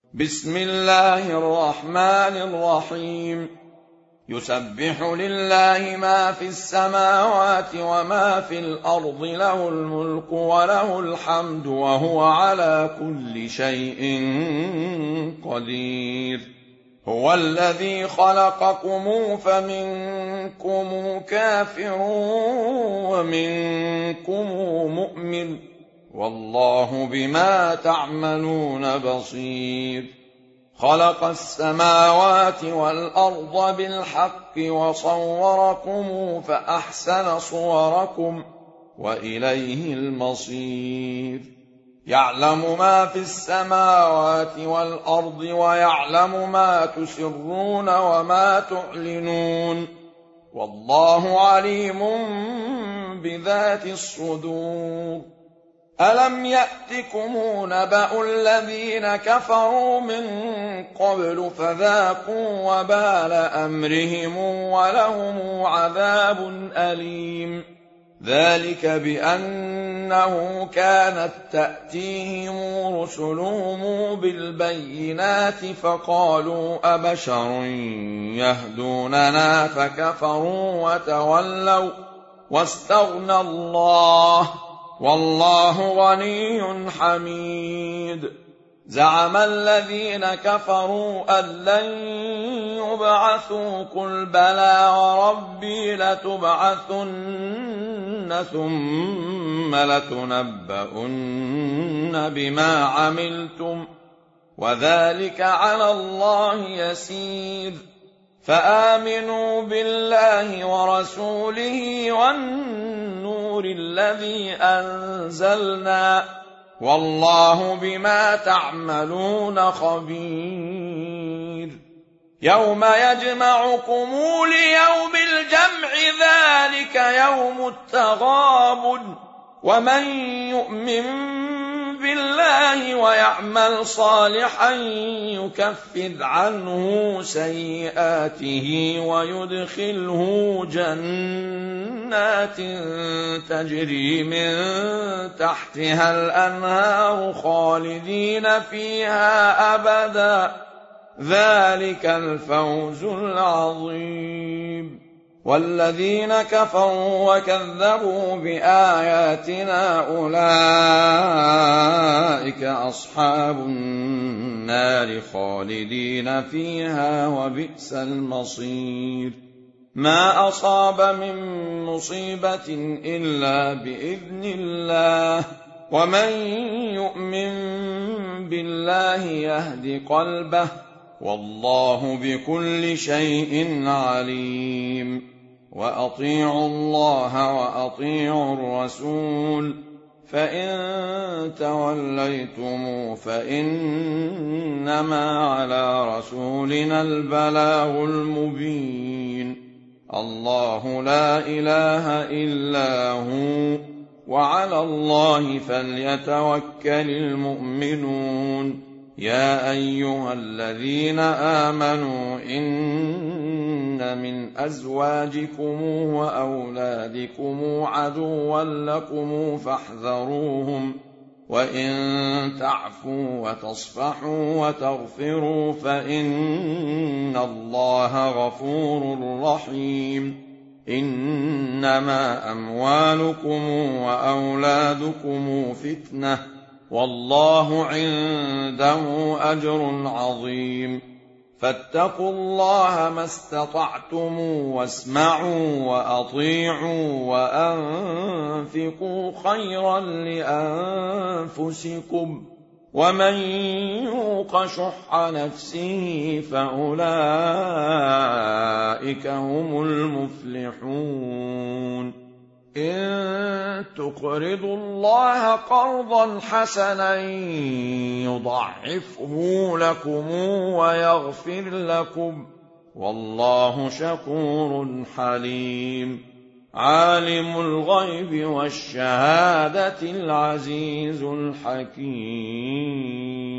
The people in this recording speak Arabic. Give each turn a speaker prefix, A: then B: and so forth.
A: بسم الله الرحمن الرحيم. يسبح لله ما في السماوات وما في الأرض، له الملك وله الحمد وهو على كل شيء قدير. هو الذي خلقكم فمنكم كافر ومنكم مؤمن، والله بما تعملون بصير. خلق السماوات والأرض بالحق وصوركم فأحسن صوركم وإليه المصير. يعلم ما في السماوات والأرض ويعلم ما تسرون وما تعلنون، والله عليم بذات الصدور. ألم يأتكم نبأ الذين كفروا من قبل فذاقوا وبال أمرهم ولهم عذاب أليم. ذلك بأنه كانت تأتيهم رسلهم بالبينات فقالوا أبشر يهدوننا فكفروا وتولوا واستغنى الله، والله غني حميد. زعم الذين كفروا أن لن يبعثوا، قل بلى وربي لتبعثن ثم لتنبؤن بما عملتم وذلك على الله يسير. فآمنوا بالله ورسوله والنور الذي أنزلنا، والله بما تعملون خبير. يوم يجمعكم ليوم الجمع، ذلك يوم التغابن. ومن يؤمن بالله ويعمل صالحا يكفر عنه سيئاته ويدخله جنات تجري من تحتها الأنهار خالدين فيها أبدا، ذلك الفوز العظيم. والذين كفروا وكذبوا بآياتنا أولئك أصحاب النار خالدين فيها وبئس المصير. ما أصاب من مصيبة إلا بإذن الله، ومن يؤمن بالله يهد قلبه، والله بكل شيء عليم. وأطيعوا الله وأطيعوا الرسول، فإن توليتم فإنما على رسولنا البلاغ المبين. الله لا إله إلا هو، وعلى الله فليتوكل المؤمنون. يا أيها الذين آمنوا إن من أزواجكم وأولادكم عدوا لكم فاحذروهم، وإن تعفوا وتصفحوا وتغفروا فإن الله غفور رحيم. إنما أموالكم وأولادكم فتنة، والله عنده أجر عظيم. فاتقوا الله ما استطعتم واسمعوا وأطيعوا وأنفقوا خيرا لأنفسكم، ومن يوق شح نفسه فأولئك هم المفلحون. إن تقرضوا الله قرضا حسنا يضاعفه لكم ويغفر لكم، والله شكور حليم. عالم الغيب والشهادة العزيز الحكيم.